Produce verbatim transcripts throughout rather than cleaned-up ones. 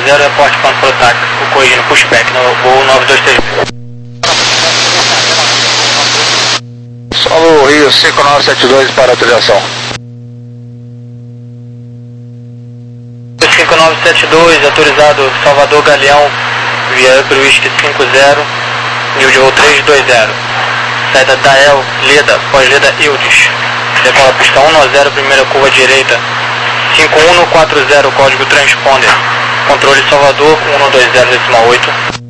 zero, reporte ponto pro táxi, corrigindo pushback no voo nove dois três. Solo Rio cinco nove sete dois para autorização. cinco nove sete dois, autorizado Salvador Galeão, via para o Whisky cinco zero, nível de voo três dois zero. Saída Dael, Leda, pós-Leda Ildes. Decola pista um zero, primeira curva direita. cinco um quatro zero, código transponder. Controle Salvador, um dois zero decimal oito.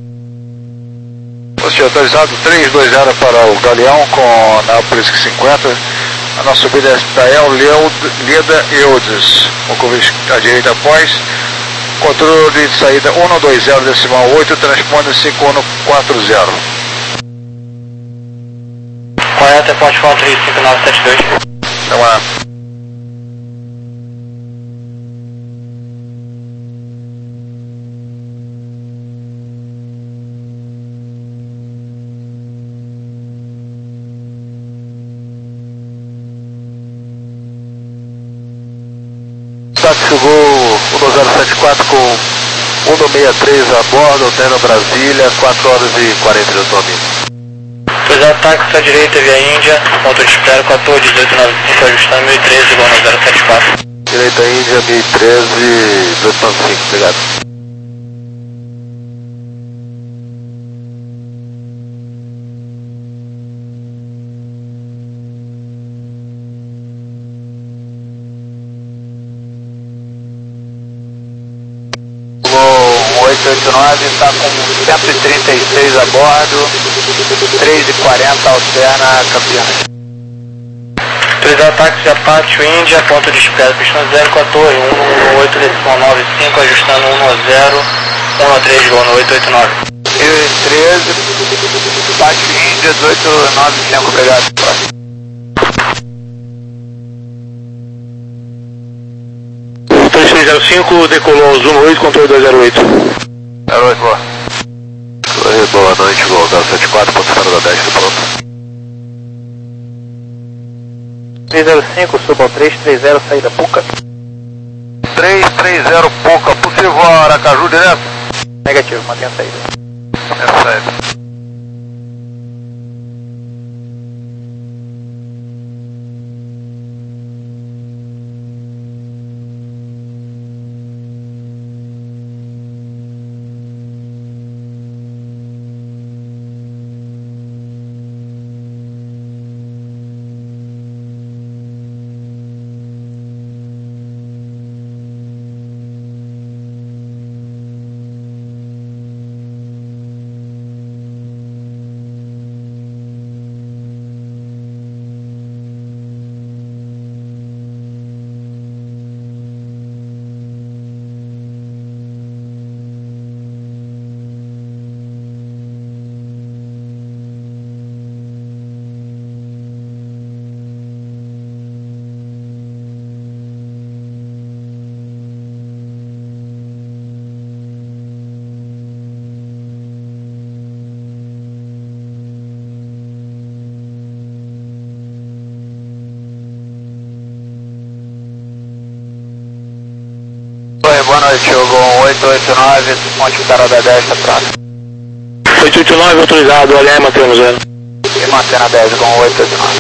Você autorizado três dois zero para o Galeão com Nápoles cinquenta. A nossa subida é Dael, Leda Ildes. Com curva à direita após. Controle de saída um dois zero decimal oito, transponder cinco um quatro zero. Correto, é ponte Foto Rio cinco nove sete dois. Então é. Táxi Gol um zero sete quatro com um seis três a bordo, Hotel Brasília, quatro horas e quarenta de autonomia. Autorizado táxi à direita via Índia, ponto de espera quatorze dezoito noventa e cinco, ajustando mil e treze, igual no zero sete quatro. Direita Índia, mil e treze, dezoito noventa e cinco, obrigado. oito oito nove está com cento e trinta e seis a bordo, três e quarenta alterna Campinas. Autorizado táxi Apache Índia, ponto de espera, pista zero quatorze, um oito decimal nove cinco, ajustando um zero, um três, igual no oito oito nove. mil e treze, Apache Índia, dezoito noventa e cinco, obrigado. três três zero cinco, decolou Zuma oito, controle dois zero oito. zero oito, boa. Oi, boa noite, Gol zero sete quatro, ponto fora da dez, pronto. três zero cinco, suba ao três três zero, saída Puca. três três zero Puca, possível Aracaju direto? Negativo, mantenha a saída. É saída. Boa noite, Gol oito oito nove, ponte Carada dez, tá pronto. oito oito nove, autorizado, olha aí, mantendo zero. E mantendo a dez, Gol oito oito nove.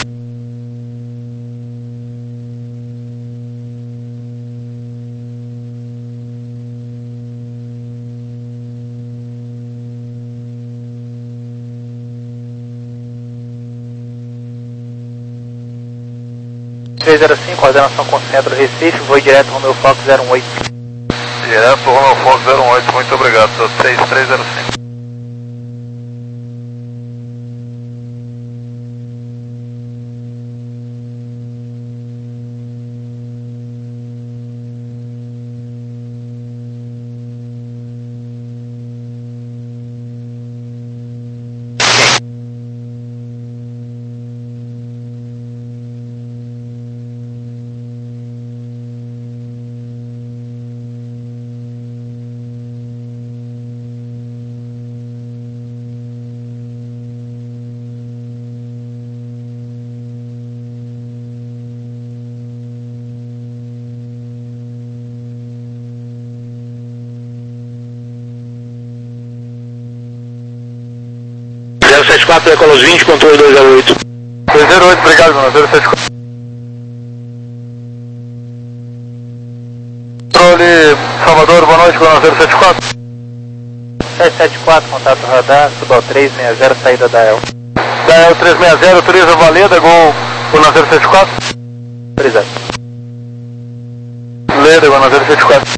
três zero cinco, coordenação com centro Recife, voo direto Romeo Fox zero um oito. Direto Romeo Fox zero um oito, muito obrigado, sou seis três zero cinco. quatro, decola os vinte, controle dois zero oito. dois zero oito, obrigado, mano, zero sete quatro. Controle Salvador, boa noite, Bruno, zero sete quatro. sete sete quatro, contato radar, suba ao três seis zero, saída da El. Da El três seis zero, autoriza Valeda, Gol, Bruno, zero sete quatro. Autorizado. Leda, Bruno, zero sete quatro.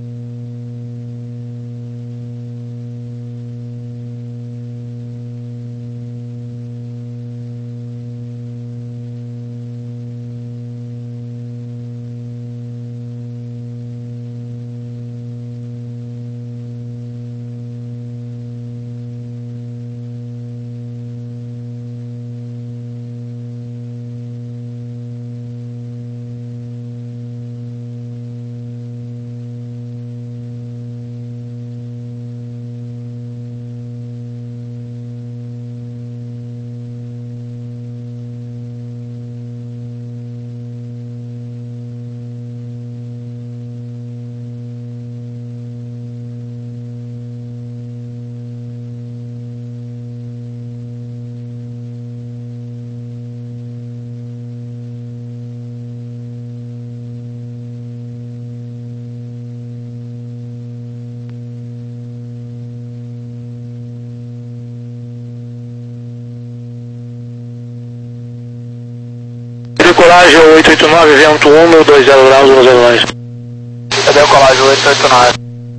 Decolagem oito oito nove, vento um, dois zero graus, um zero dois. Cadê o colagem oito oito nove?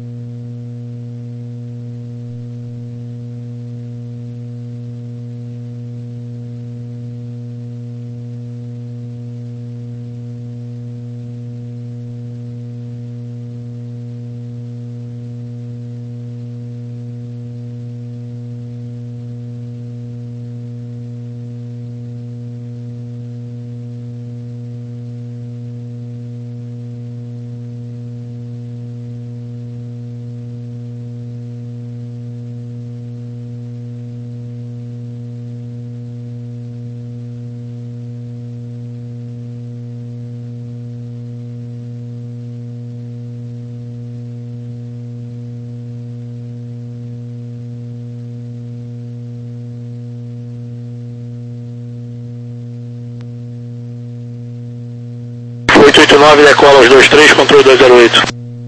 oito oito nove, decola os dois três, controle dois zero oito.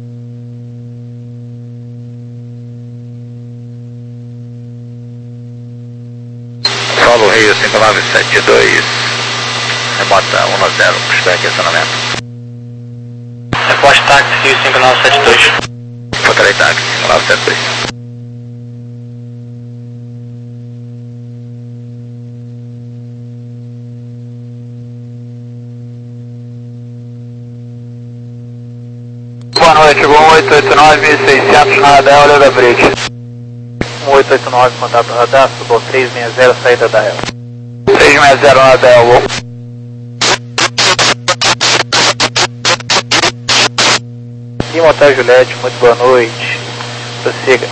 Solo Rio cinco nove sete dois, remota um a zero, pushback e acionamento. Reporte táxi Rio cinco nove sete dois. Fotarei táxi cinco nove sete dois. Boa noite, Gol oito oito nove seiscentos na Adel, olha da Bridge. oito oito nove, contato radar, suba ao três seis zero, saída da El. três seis zero na Adel, Gol. Lima Hotel Juliette, muito boa noite. Prossiga.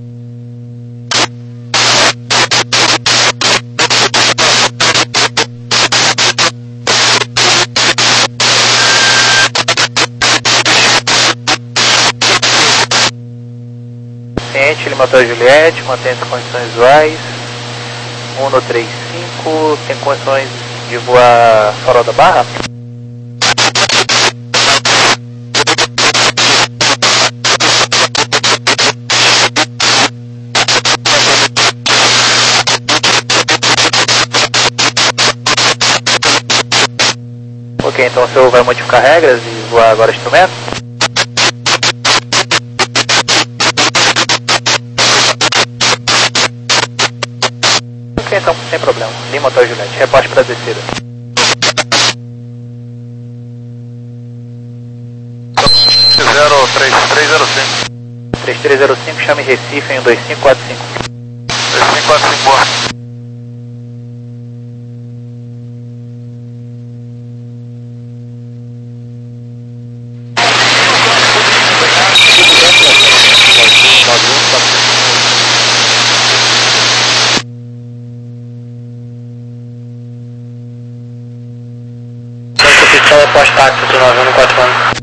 Ciente, Lima Hotel Juliette, mantém as condições visuais. um no trinta e cinco, tem condições de voar Farol da Barra? Ok, então o senhor vai modificar regras e voar agora instrumento? Ok, então sem problema. Lima Hotel Juliette, reporte para a descida. zero três três zero cinco. três três zero cinco, chame Recife em um dois cinco quatro cinco. dois cinco quatro cinco, boa. Oficial é pós-táxi, nove um quatro um.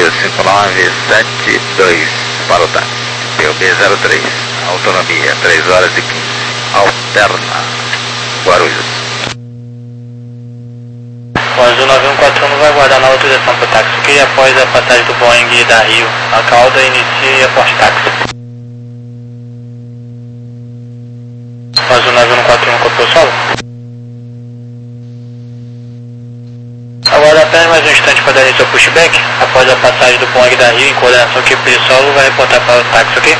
Rio cinco nove sete dois para o táxi. P U B zero três, autonomia três horas e quinze, alterna, Guarulhos. O Azul nove um quatro um vai aguardar nova autorização para o táxi, que após a passagem do Boeing da Rio, a cauda inicia e aporte táxi. O Azul nove um quatro um copiou o solo. Aguarda apenas mais um instante para dar início ao pushback. Após a passagem do Boeing da Rio, em coordenação que o solo vai reportar para o táxi, ok?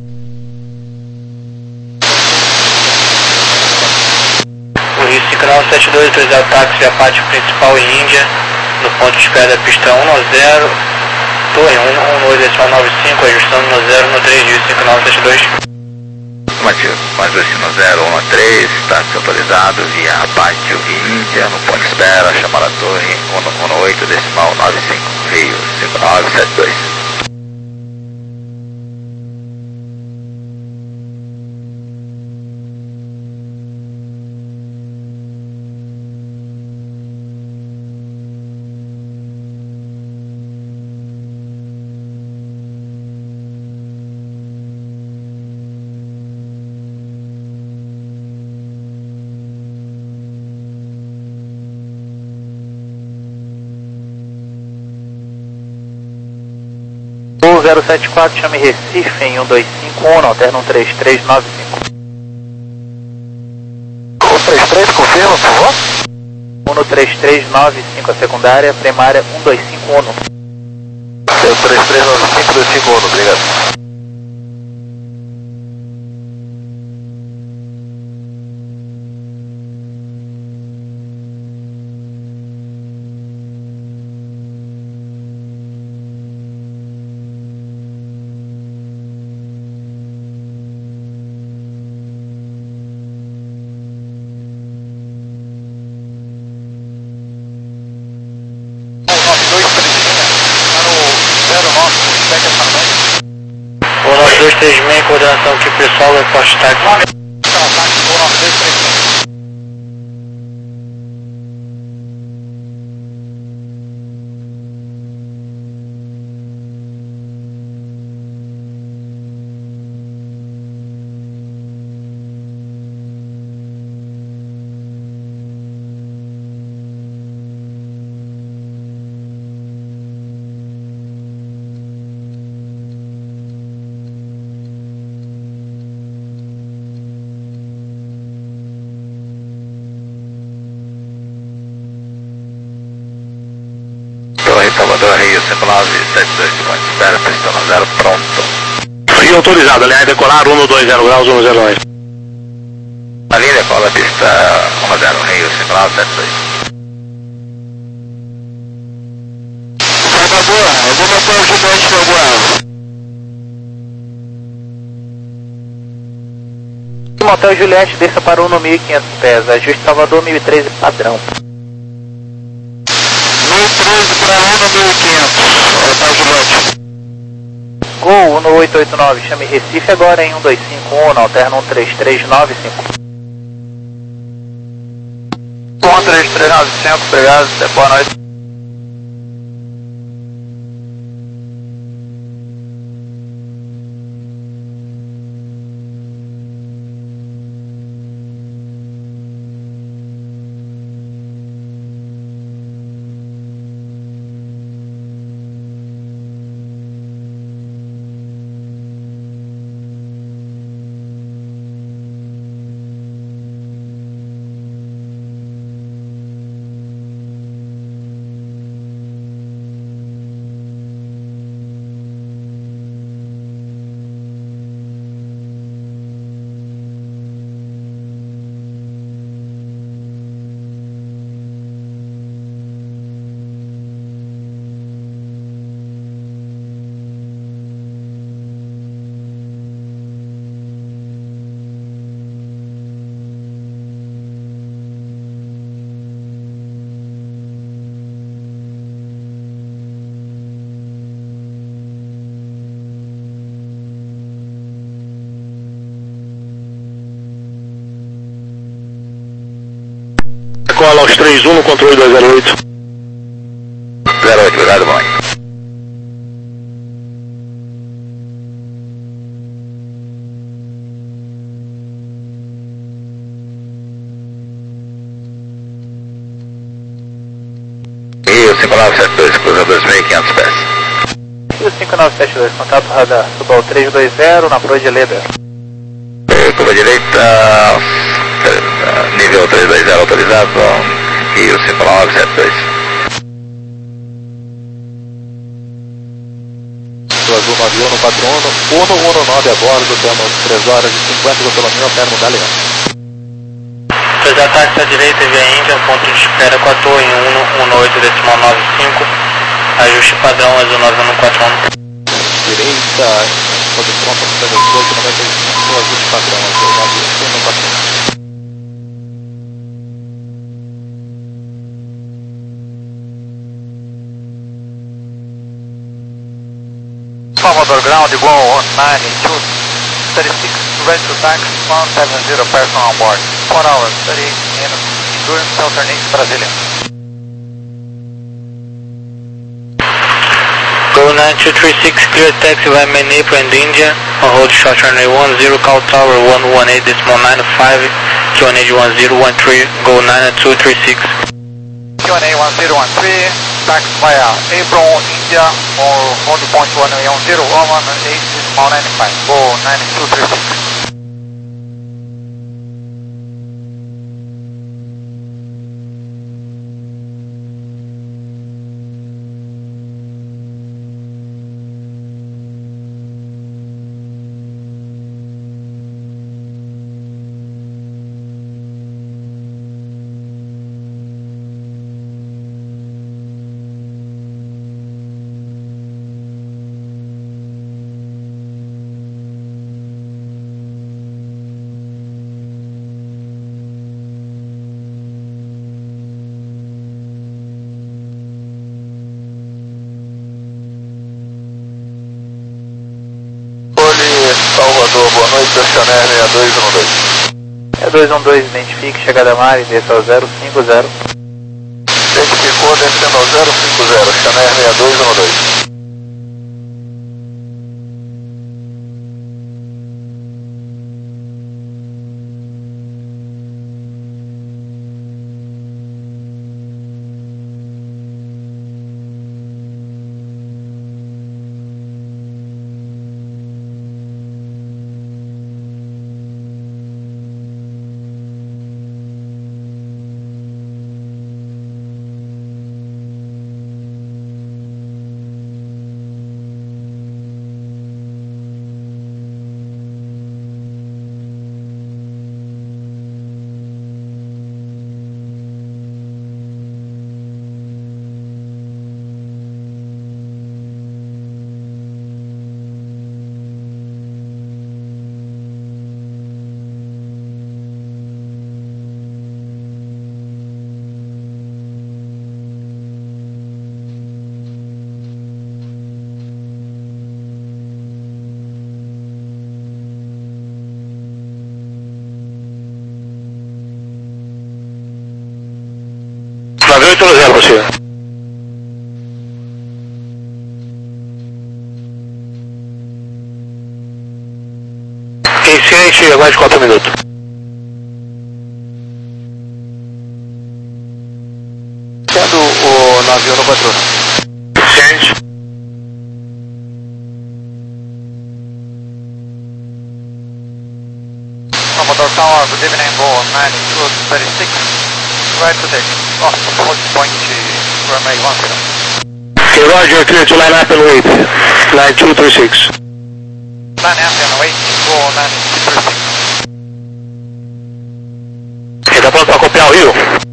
O Rio cinco nove sete dois autorizar o táxi a parte principal em Índia, no ponto de espera da pista um zero, torre um um oito nove cinco, ajustando no zero no três, Rio cinco nove sete dois. Afirmativo, mais destino zero um três, táxi autorizado via Apache Índia, no ponto de espera, chamar a torre um um oito decimal nove cinco, Rio cinco nove sete dois. O zero sete quatro, chame Recife em um dois cinco um, alterna um três três nove cinco. um três três, confirma, por favor. um três três nove cinco, a secundária, primária um dois cinco um. um três três nove cinco dois cinco um, obrigado. O nove dois três seis, coordenação que o pessoal vai aporte táxi. Salvador, Rio cinco nove sete dois, espera, pista no zero, pronto. Rio autorizado, aliás, decolar um dois zero graus, um zero nove. Na linha, decola, pista um zero, Rio cinco nove sete dois. Salvador, eu vou botar o gigante no Guarulhos. Motel Juliette, desça para um no mil e quinhentos pés, ajuste Salvador mil e treze padrão. mil e treze para um no mil e quinhentos, Motel Juliette. Gol um oito oito nove, chame Recife agora em um dois cinco um, alterna um três três nove cinco. um três três nove cinco, obrigado, boa noite. Cola aos três um no controle dois zero oito. zero oito, obrigado, bom. cinco nove sete dois, cruza dois mil e quinhentos pés. Rio cinco nove sete dois, contato radar, suba ao três dois zero na proa de Leda. Curva direita, nível três dois zero autorizado, Rio cinco nove sete dois. Azul nove um quatro um, Uno Uno nove a bordo, temos três horas e cinquenta de autonomia ao termo Galeão. Dois ataques à direita via Índia, ponto de espera com a torre um um oito decimal nove cinco, ajuste padrão Azul nove um quatro um. Direita, posição para dezoito noventa e cinco, ajuste padrão Azul nove um quatro um. Salvador Ground, Gol nine two thirty-six, ready to taxi, one seven zero person on board. four hours, thirty-eight minutes, endurance, alternate, Brasília. Go nine two three six, clear taxi via main apron and India, on hold short runway one zero, call tower one one eight decimal nine five, Q N A one zero one three, go nine two three six. Q N A one zero one three, taxi via apron, India, or hold point one one zero, one eight decimal nine five, go nine two three six. Salvador, boa noite, Chanel seis dois um dois. seis dois um dois, identifique, chegada a mar e desça ao zero cinco zero. Identificou, descendo ao zero cinco zero, Chanel seis dois um dois. nove oito zero, você. Iniciante, mais de quatro minutos. Sendo o nove um no quatro um. Iniciante. Salvador Tower, good evening, Go nine two thirty-six, right to take off, hold point runway one zero. Okay, Roger, clear to line up and wait. nine two three six. Line up and wait, Go nine two three six. Ele tá pronto para copiar o Rio?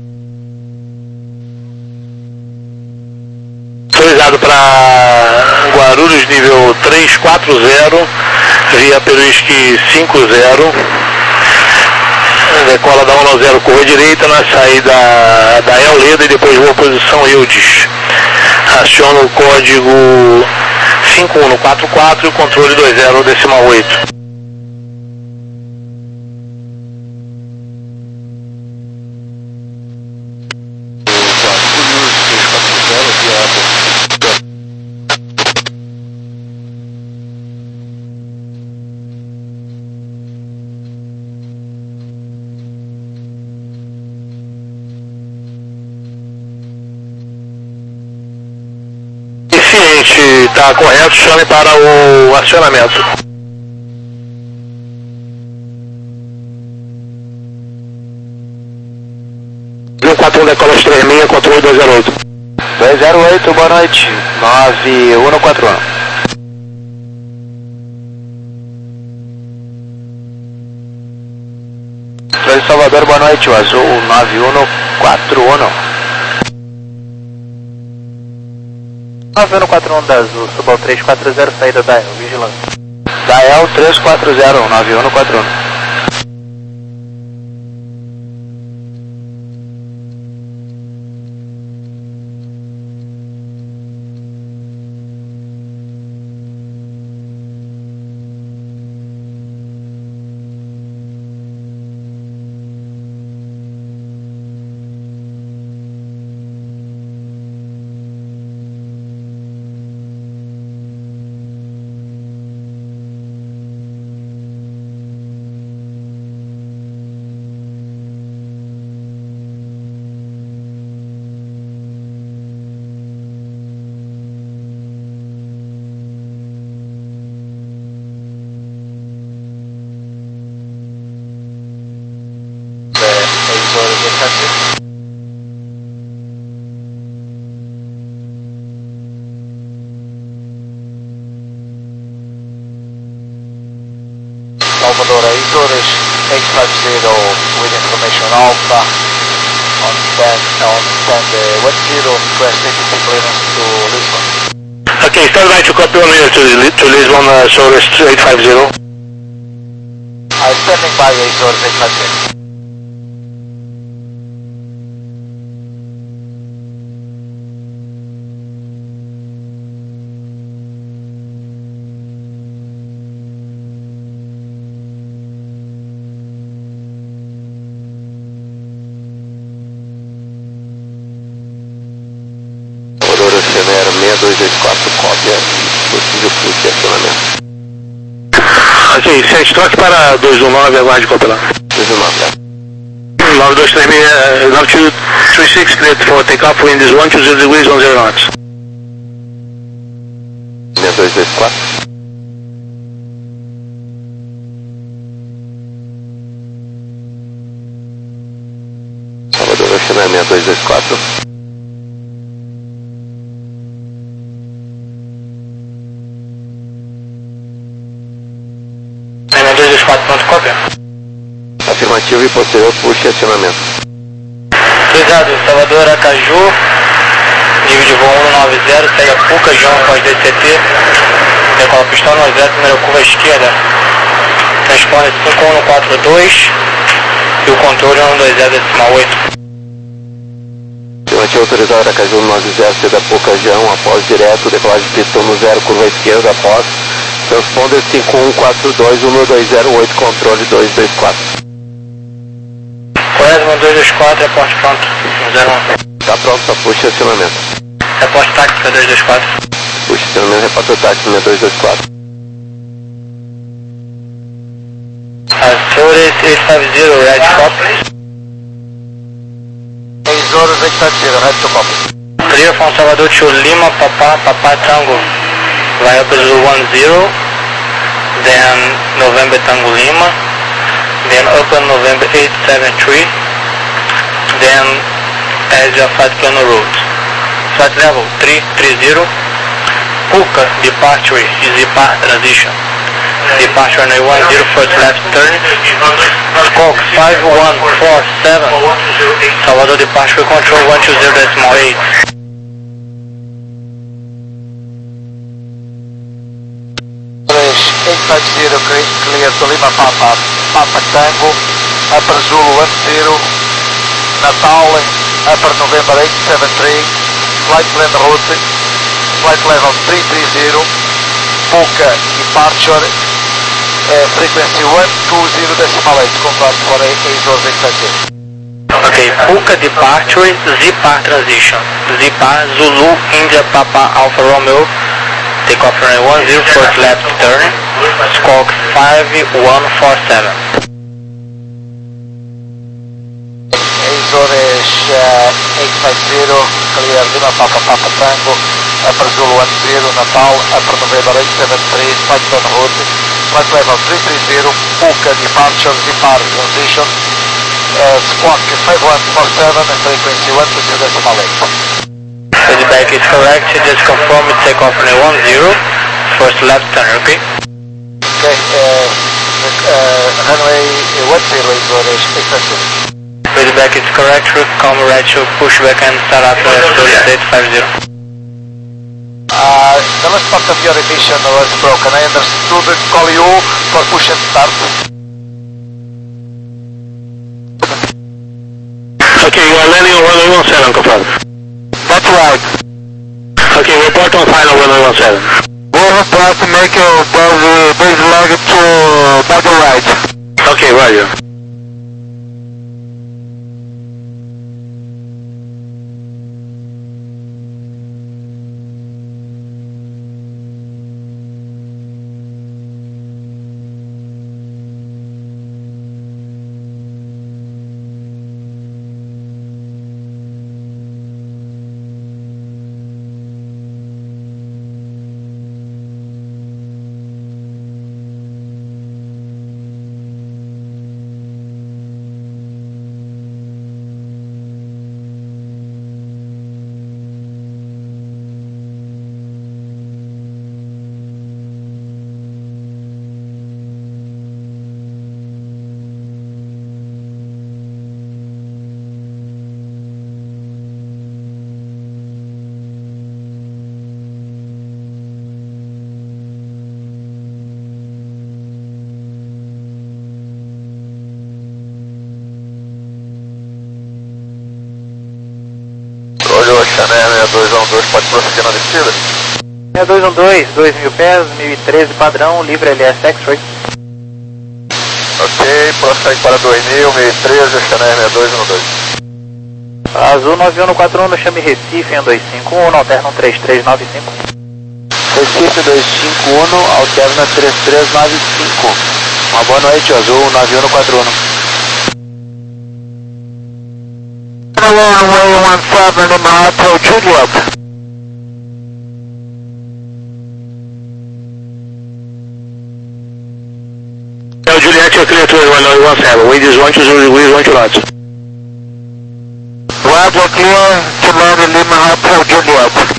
Autorizado para Guarulhos, nível três quatro zero, via Peruísque cinco zero. Decola da um zero, curva direita na saída da El Leda e depois voa posição Eudes. Aciona o código cinco um quatro quatro e o controle dois zero decimal oito. Ouvinte, está correto, chame para o acionamento. um quatro um decola três seis, controle dois zero oito. dois zero oito, boa noite. nove um quatro um. Controle Salvador, boa noite. O azul nove um quatro um. nove um quatro um da azul, suba ao três quatro zero, saída da El, vigilância. Da El três quatro zero, nove um quatro um. Salvador, Azores eight five zero with information Alpha on ten, on ten one zero, request agency clearance to Lisbon. Okay, stand by to copy on here to, to Lisbon, uh, Azores eight five zero. I'm standing by Azores eight five zero. seis dois dois quatro, cópia, possível fluxo de acionamento. Ok, sete, troque para dois um nove, aguarde copiar. dois um nove, nove dois três seis, nove two three six, cleared for takeoff, wind is one two zero degrees, one zero knots. seis dois dois quatro. Salvador, acionamento dois dois quatro. dois dois quatro, pronto, cópia. Afirmativo e posterior push e acionamento. Cuidado, Salvador, Acaju, nível de voo um nove zero, segue a Puca, João pós D C T, decola pistão nove zero, primeira curva à esquerda, responde cinco um quatro dois e o controle um dois zero decimal oito. Afirmativo autorizado Aracaju nove zero, segue a Puca, João, após direto, decolagem de pistão no zero, curva à esquerda, após transponder cinco um quatro dois um dois zero oito, controle dois dois quatro. Correto, dois dois quatro, reporte pronto, zero um. Está pronto para push e acionamento. Reporte tática dois dois quatro. Push e acionamento, repórter tático dois dois quatro. Azores eight five zero, red copy. Azores eight five zero, red to copy. Clear from Salvador to Lima, Papa, Papa Tango. Via Brazil one zero, then November Tango Lima, then Upper November eight seven three, then Asia Flight Plano Route. Flight level three three zero, Puka departure is depart transition. Departure runway one zero, first left turn, Squawk five one four seven, Salvador departure control one two zero decimal eight. eight five zero, clear to Lima Papa, Papa Tango, Upper Zulu one zero, Natal, Upper November eight seven three, flight plan route, flight level three three zero, Puka departure, uh, frequency one two zero decimal eight, confirmed for Azores eight five zero. Okay, Puka departure, Zipar transition, Zipar Zulu India Papa Alpha Romeo, takeoff runway one zero, first left turn, Squawk five one four seven. Azores uh, eight five zero, clear Lima Papa Papa Tango, Upper Zulu one zero, Natal, Upper November eight seven three, flight on route, flight level three three zero, Puka departure, depart transition, uh, squawk five one four seven and frequency one two two decimal eight. Feedback is correct, just confirm it, take off on one zero, first left turn, repeat. Okay, uh, uh, runway one zero is your expectation. Feedback is correct, come right to push back and start after thirty-eight fifty. Uh, the last part of your emission was broken. I understood call you for push and start. Okay, you are landing on runway one seven, confirm. That's right. Okay, report on final runway one seven. We'll report to make your base, base log to by the right. Okay, roger. Chanel six one two, pode prosseguir na descida? six dois um dois, dois mil pés, mil e treze padrão, livre L S X-Ray. Ok, prossegue para dois mil, mil e treze, Chanel six dois um dois. Azul nove um quatro um, chame Recife em dois cinco um, alterna três três nove cinco. Recife dois cinco um, alterna três três nove cinco. Uma boa noite, Azul nove um quatro um. Runway one seven, Lima Hotel Juliet. Now Juliet, you're clear to runway one seven. We just want you to we want you launch. Roger, clear to land Lima Hotel Juliet.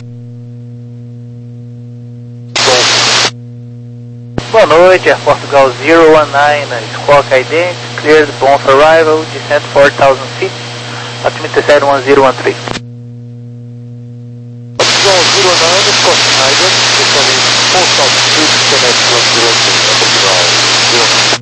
Boa noite, Air Portugal zero one nine, squawk ident, cleared, bomb for arrival, descent four thousand feet, altimeter set one zero one three. Portugal zero nine, squawk ident, descending four thousand feet, connect one zero three, Portugal zero nine.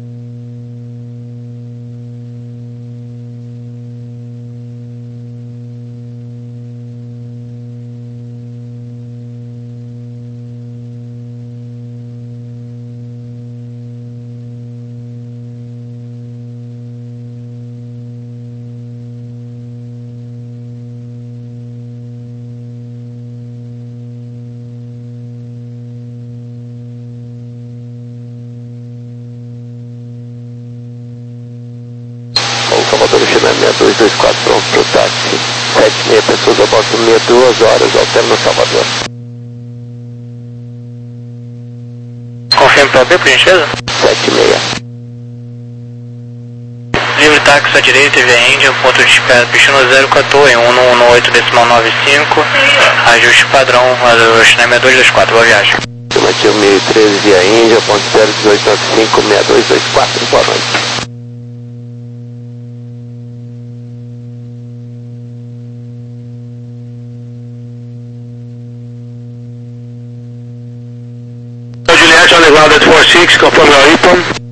Salvador China six dois dois quatro, pronto para o táxi. sete e meia pessoas a bordo, meia duas horas, alterna Salvador. Confirme para o B, por gentileza? sete e meia. Livre táxi à direita, via Índia, ponto de espera, Pichino zero quatorze, um um um oito decimal nove cinco, ajuste padrão, China six dois dois quatro, boa viagem. Estimativo mil e treze via Índia, ponto zero um oito nove cinco, six dois dois quatro, boa noite. Juliet on the ground at four six, confirm your I P O M.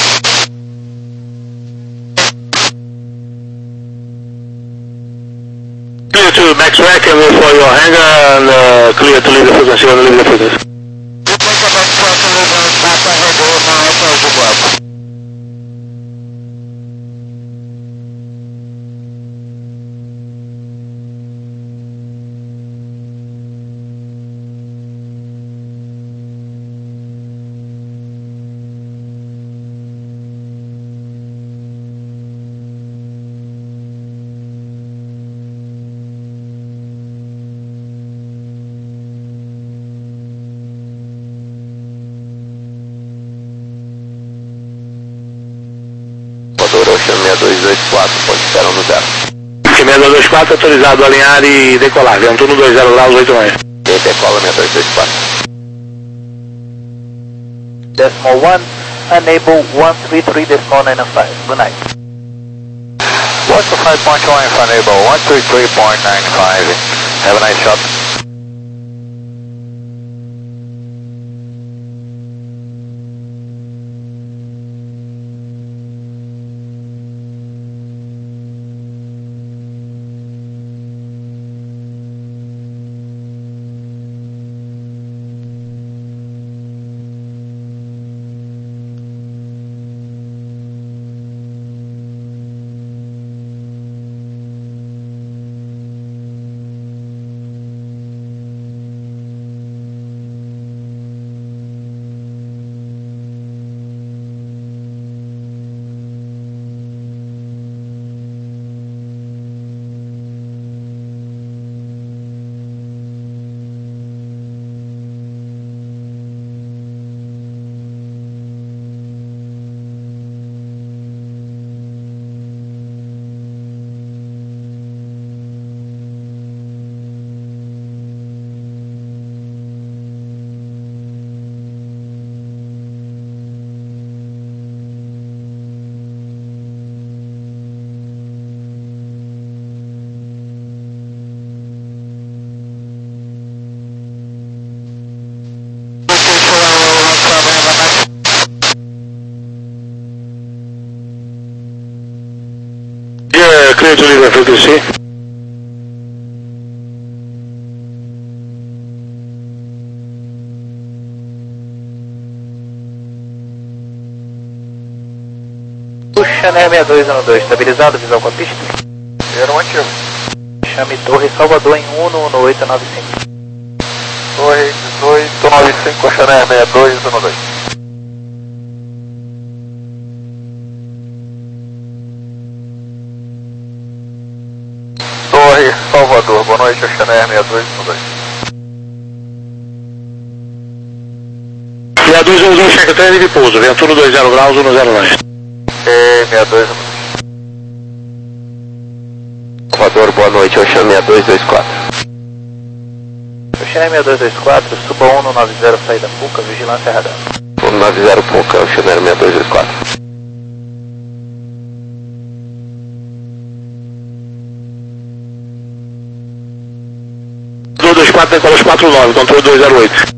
Clear to max rack and wait for your hangar and uh, clear to leave the frequency and leave the frequency. dois quatro, posição no zero. seis dois dois quatro, autorizado a alinhar e decolar. Vento no dois zero graus, oito manhã. E decola seis dois dois quatro. Decimal one, enable one three three decimal nine five. Good night. one two five point one, enable one three three point nine five. Have a nice shot. Clear to leave frequency. Chanel seis dois um dois, estabilizado, visual com a pista. Era um ativo. Chame Torre Salvador em um um oito nove cinco. Torre dezoito nove cinco, Chanel seis dois um dois. Torre Salvador, boa noite, Chanel seis dois um dois. seis dois um dois, check trem de pouso, vento no dois zero graus, um zero nove. É, seis dois um dois. Salvador, boa noite, Ocean seis dois dois quatro. Ocean seis dois dois quatro, suba um nove zero, saída Puca, vigilância radar. um nove zero Puca, Ocean seis dois dois quatro. dois dois quatro, decola os quatro nove, controle dois zero oito.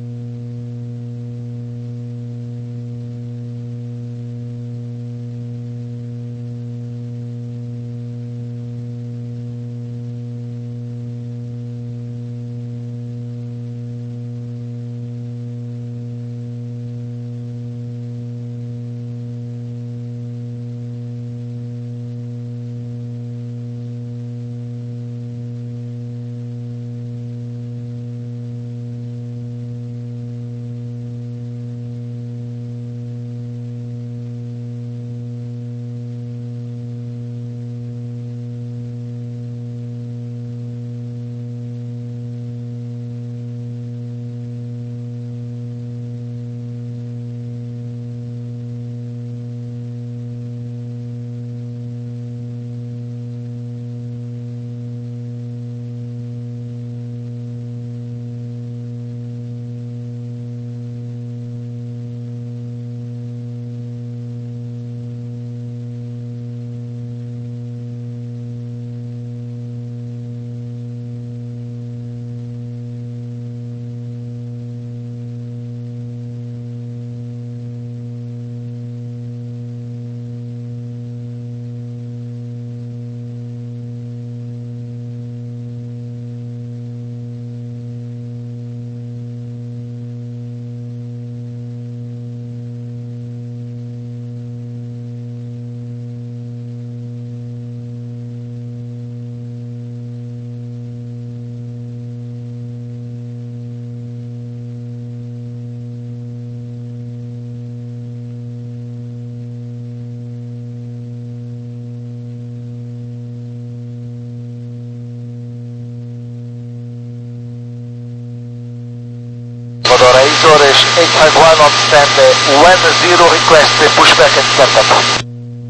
Salvador, Azores eight five one on stand, one zero request, pushback and startup.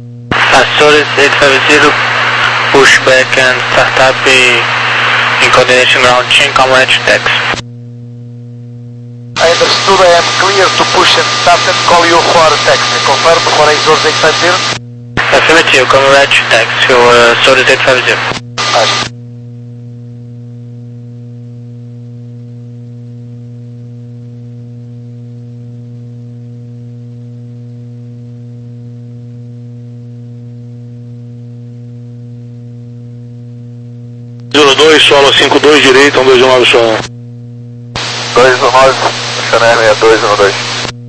Azores eight five zero, pushback and startup in coordination ground, change comrade taxi. I understood I am clear to push and start and call you for taxi. Confirm for Azores eight five zero? Affirmative, comrade taxi, uh, Azores eight five zero. Acho. zero dois, solo cinco dois, direita, um dois um nove, som. dois um nove, Chanel sessenta e dois um dois.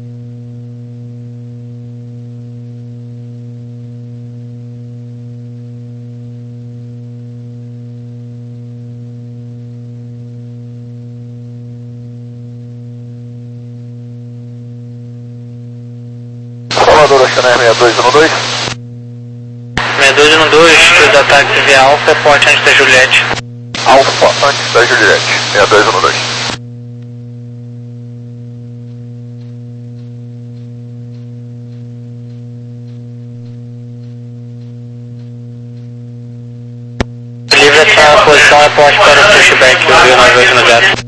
Salvador, Chanel sessenta e dois um dois. sessenta e dois um dois, os ataques via Alfa, porte antes da Juliette. Alfa antes da Juliette, sessenta e dois um dois. Livre essa posição, reporte para o pushback, o Rio nove oito zero.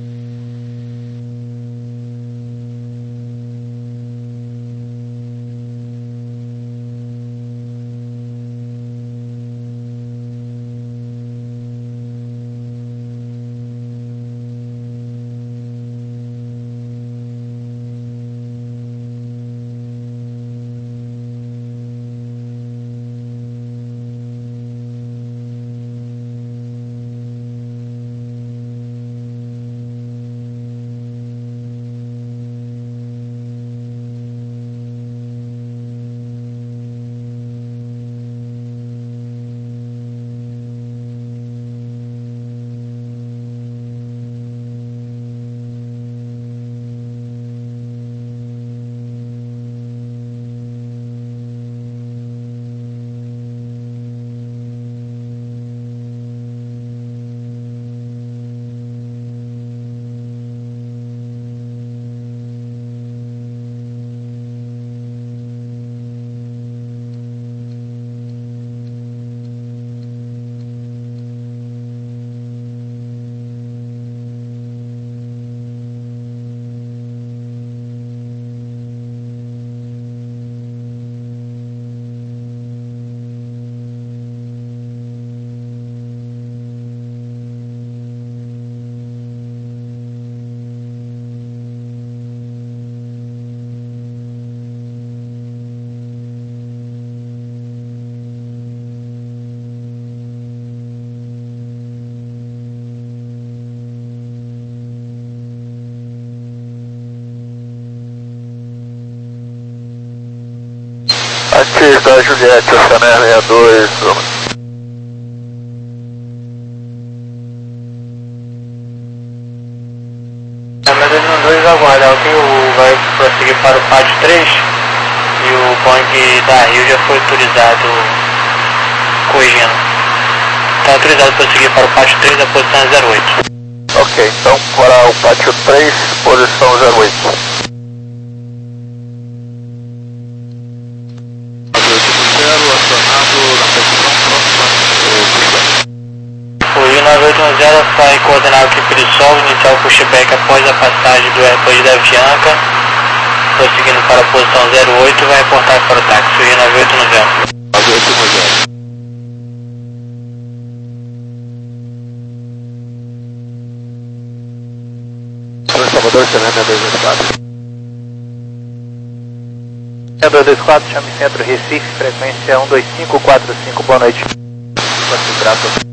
Antes da Juliette, o Chanel sessenta e dois. A dois um dois aguarda, ok? O vai prosseguir para o pátio três e o Boeing da Rio já foi autorizado corrigindo. Está autorizado para prosseguir para o pátio três, a posição é zero oito. Ok, então para o pátio três, posição zero oito. O Rio nove oito um zero vai coordenar o equipe de sol, iniciar o pushback após a passagem do airport da Avianca, prosseguindo para a posição zero oito e vai reportar para o táxi, o Rio nove oito um zero. nove oito um zero. Salvador, Chanel dois dois quatro. dois dois quatro, chame centro Recife, frequência um dois cinco quatro cinco, boa noite. Muito grato.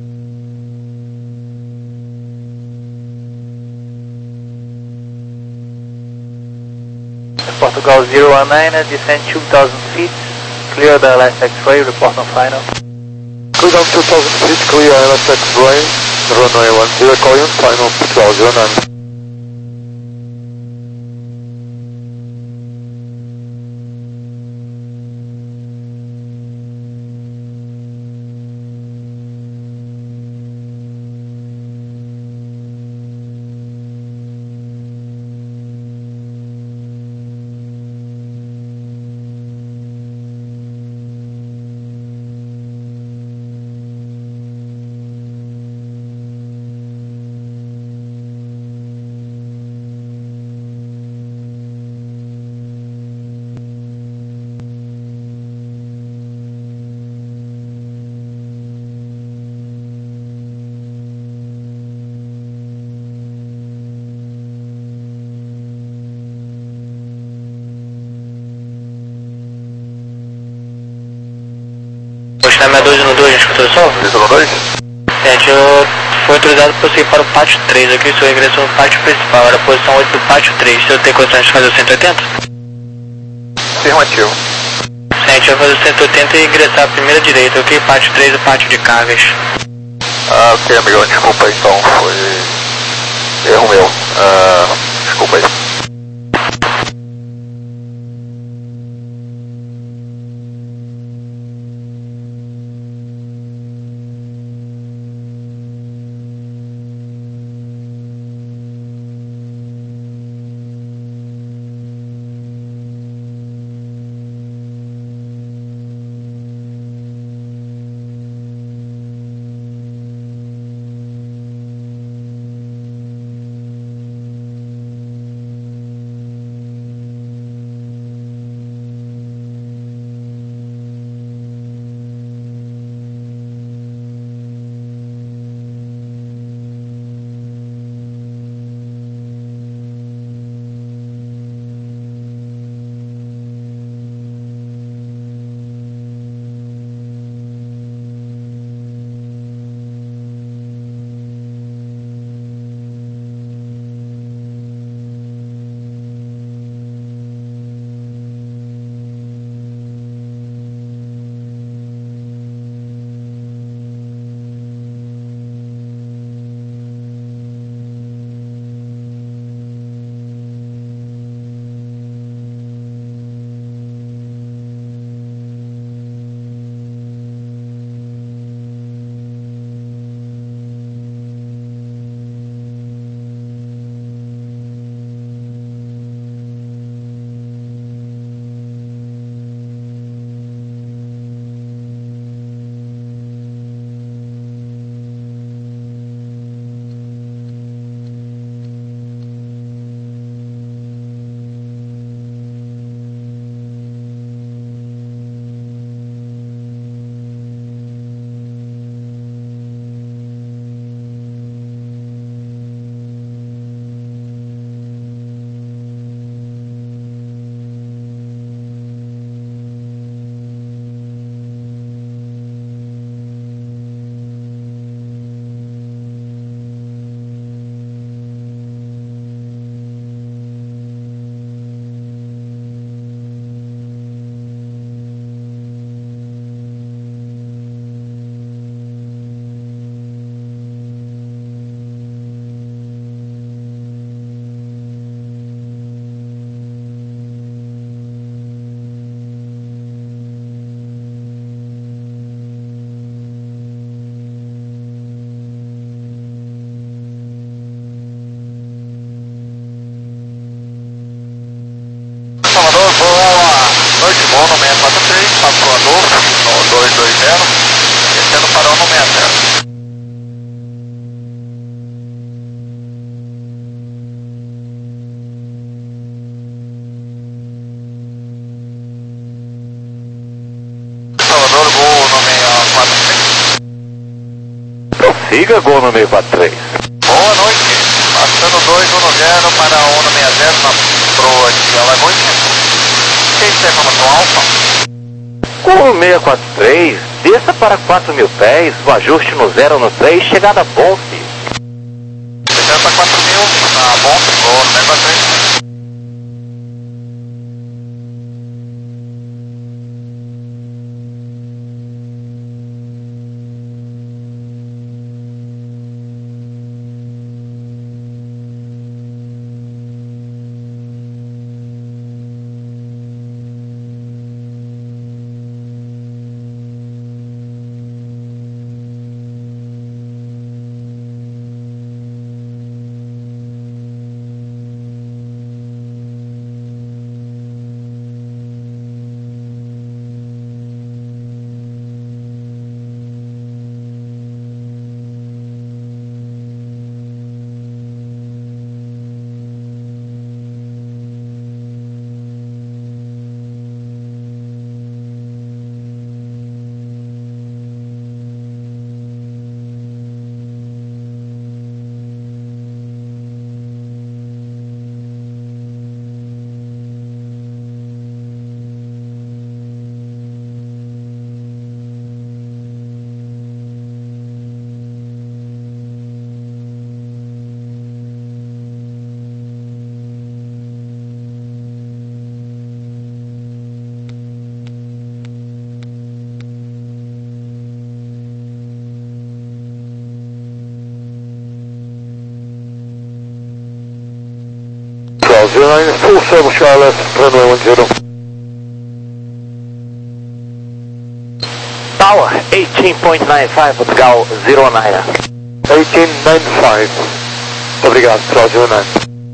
Portugal zero one nine, descend two thousand feet, clear the last X-ray, report on final. Clear down two thousand feet, clear last X-ray, runway one zero, call you, final Portugal zero nine. para dois um dois, escutou o sol? dois um dois? É, a gente foi autorizado para seguir para o pátio três aqui, sua regressão no pátio principal, era a posição oito do pátio três. Você tem condições de fazer o cento e oitenta? Afirmativo. Sim, a gente vai fazer o cento e oitenta e ingressar a primeira direita, ok? Pátio três, o pátio de cargas. Ah, ok, amigão, desculpa aí, então, foi erro meu. Ah, desculpa aí. Salvador, boa noite, bom no seis quatro três, passou Adolfo no dois dois zero, descendo para o no seis zero. Salvador, gol no seis quatro três. Prossiga, gol no seis quatro três. Boa noite, passando dois um zero para um no seis zero na proa de Alagoas. Quem tem informação alfa? Gol no seis quatro três, desça para quatro mil pés, o ajuste no zero no três, chegada Bonfe. Descendo para quatro mil, na Bonfe, gol no seis quatro três. zero nine, full circle Charlotte, runway one zero. Tower eighteen point nine five, Portugal zero nine. eighteen ninety-five. Obrigado, Portugal zero nine.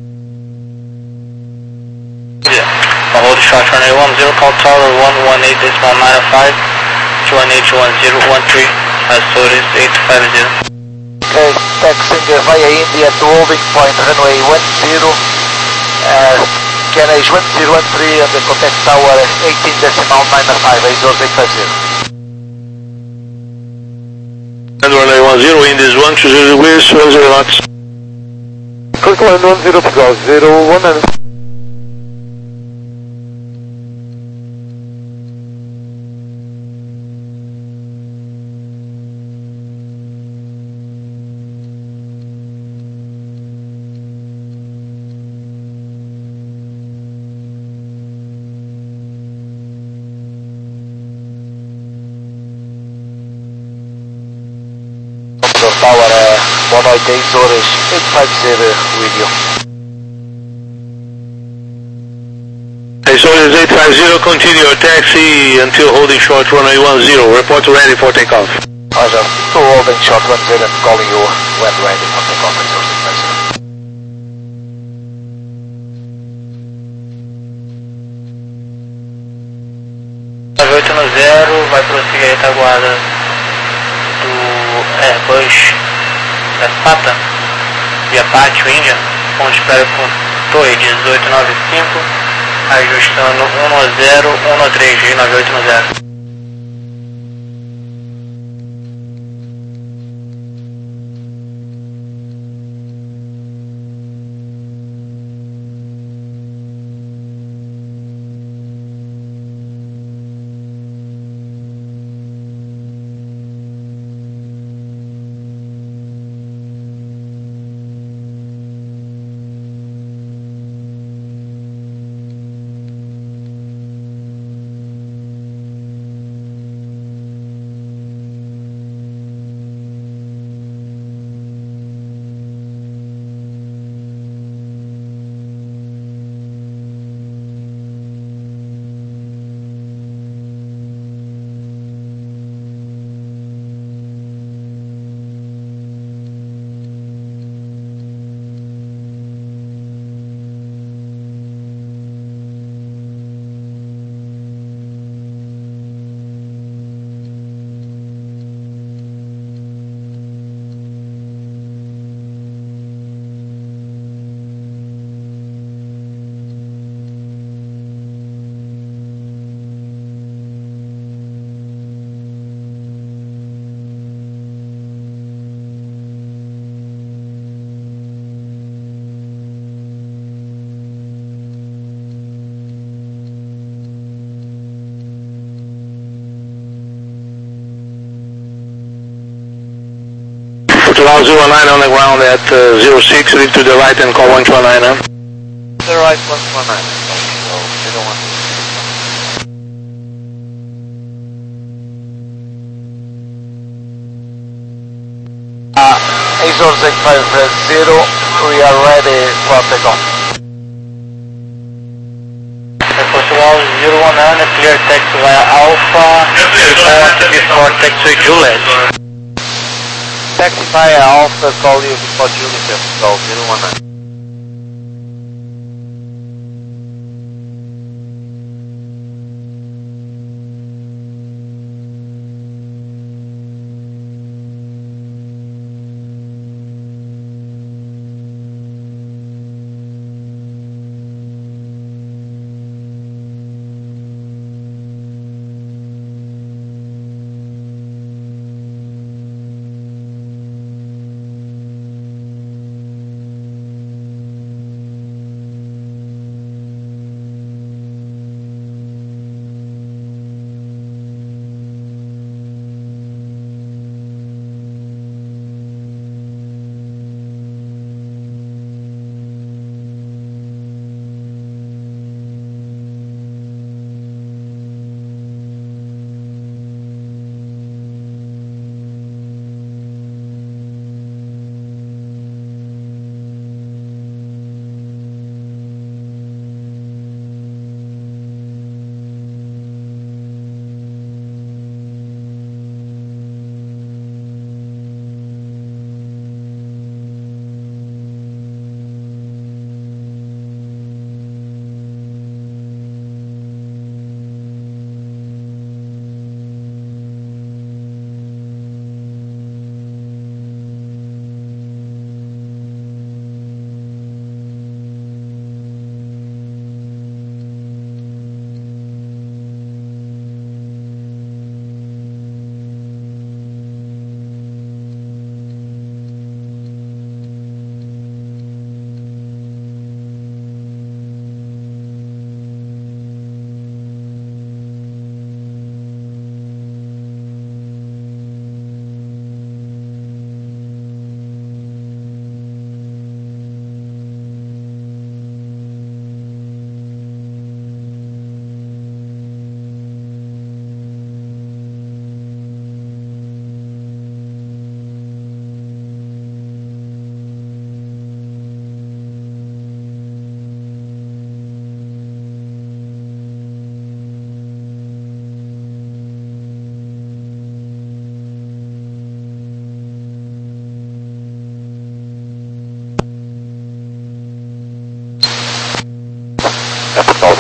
Yeah. Hold short runway one zero, call tower one one eight decimal nine five, two one eight one zero one three, Azores eight five zero. Okay, taxiing via India to holding point runway one zero, uh, K N H one zero one three and the contact tower eighteen decimal nine five, Azores eight five zero. And runway one zero, Indies one two zero degrees, one zero knots. Click line one zero, Portugal zero one nine. Tower, uh, boa noite, Azores eight five zero with you. Azores eight five zero, continue your taxi until holding short runway one zero. Report ready for takeoff. Roger, to holding short one zero and calling you when ready for takeoff, Azores eight five zero. nove oito zero, vai prosseguir a retaguarda do Airbus da SATA via Pátio Índia, ponto de espera com torre dezoito noventa e cinco, ajustando um zero um três G nove oito zero. Portugal zero nine on the ground at uh, zero six, leave to the right and call one two one nine. Huh? The right one two one nine, so zero one. Uh, Azores eight five zero, we are ready for takeoff. Portugal zero one nine, clear taxi via Alpha, report before taxi Juliet. Taxi via Alpha, call you before Juliet, Portugal zero one nine.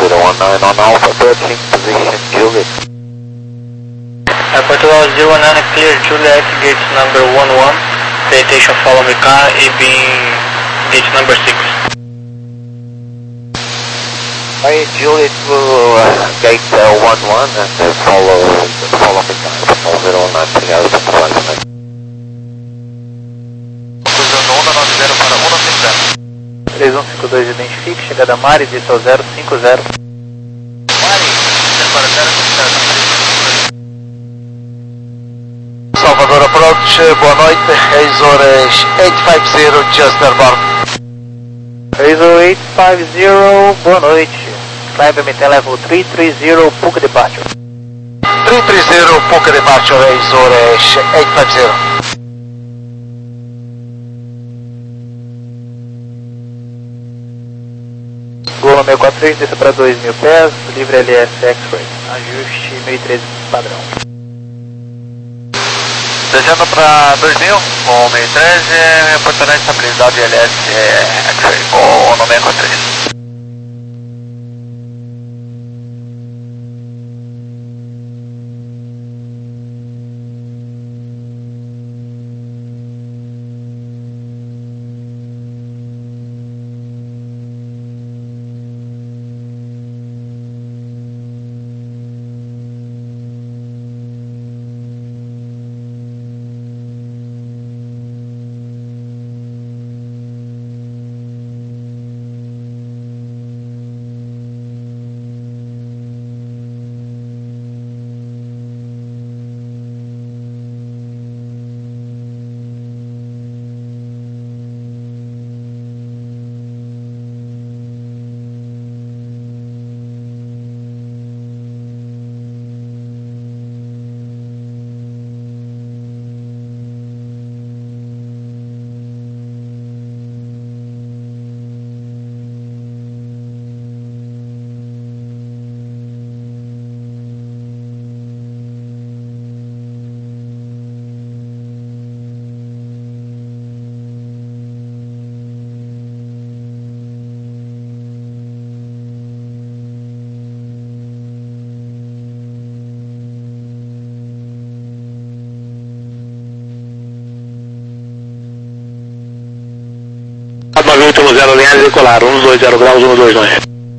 zero one nine on Alpha thirteen, position Juliet. Uh, Portugal zero one nine, clear Juliet, gate number one one. Pay attention, follow me car, A being gate number six. Hi, Juliet will uh, gate uh, one one and uh, follow, follow me car, Portugal zero one nine, three hours and five minutes. três um cinco dois, identifique, chegada Mari, distal zero cinco zero. Mari, para zero cinco zero. Salvador approach, boa noite, Razor eight five zero, just airborne. Razor eight five zero, boa noite. Climb M T level three three zero, Puka departure. three three zero, Puka departure, Razor eight five zero. Golo seis quatro três, desça para dois mil pés, livre L S X-Ray, ajuste mil e treze padrão. Descendo para dois mil, com mil e treze, reportando a estabilidade L S X-Ray, com o seis quatro três. nove oito um zero, linha decolar, um dois zero graus, um dois nove.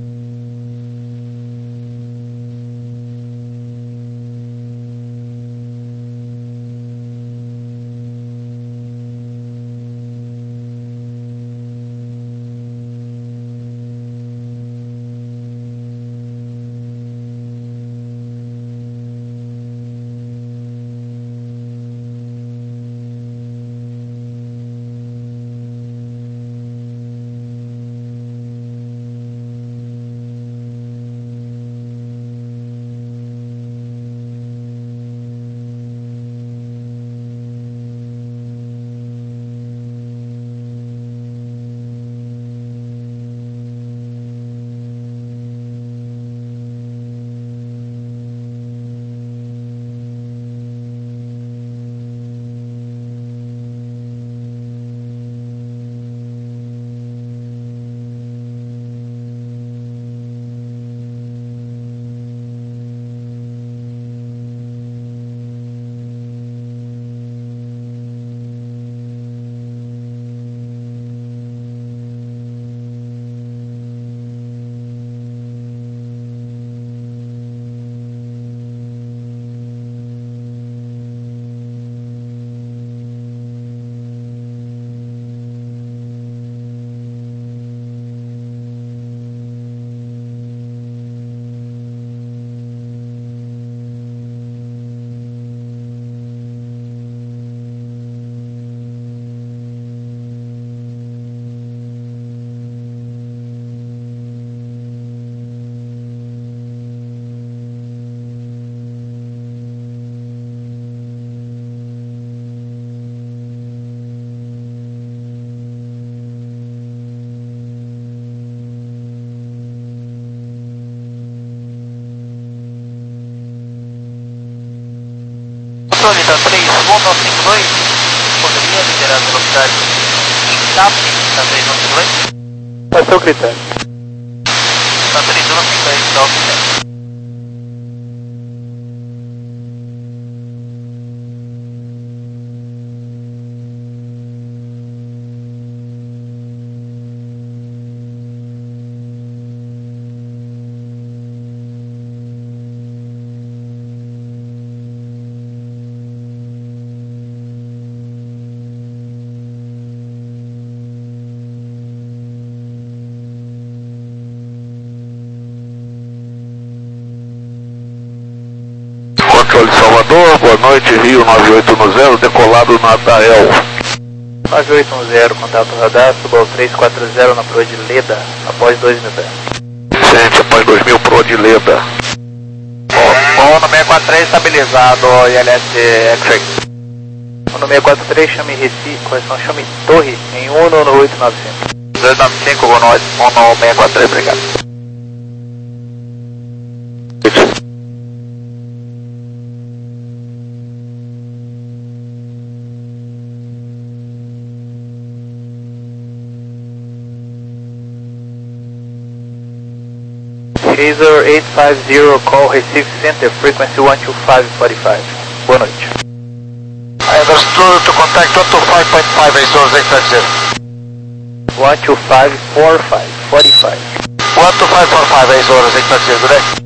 Solita três um cinco dois, poderia liderar a velocidade em TAP da três um cinco dois? Qual é o seu critério? Da três um cinco dois. Copy. Controle Salvador, boa noite, Rio nove oito um zero, decolado na Dael. nove oito um zero, contato radar, suba ao três quatro zero na proa de Leda, após dois mil pés. Vicente, após dois mil, proa de Leda. Bom, no seis quatro três estabilizado, I L S X-Ray. No seis quatro três, chame Recife, correção, chame Torre, em um nove oito nove cinco. dois nove cinco, boa noite, um no seis quatro três, obrigado. Chaser oito cinco zero, call Recife Center, frequency one two five four five. Boa noite. I understood to contact one two five point five, Azores eight five zero. one two five four five, forty-five. one two five four five, Azores eight five zero, good day.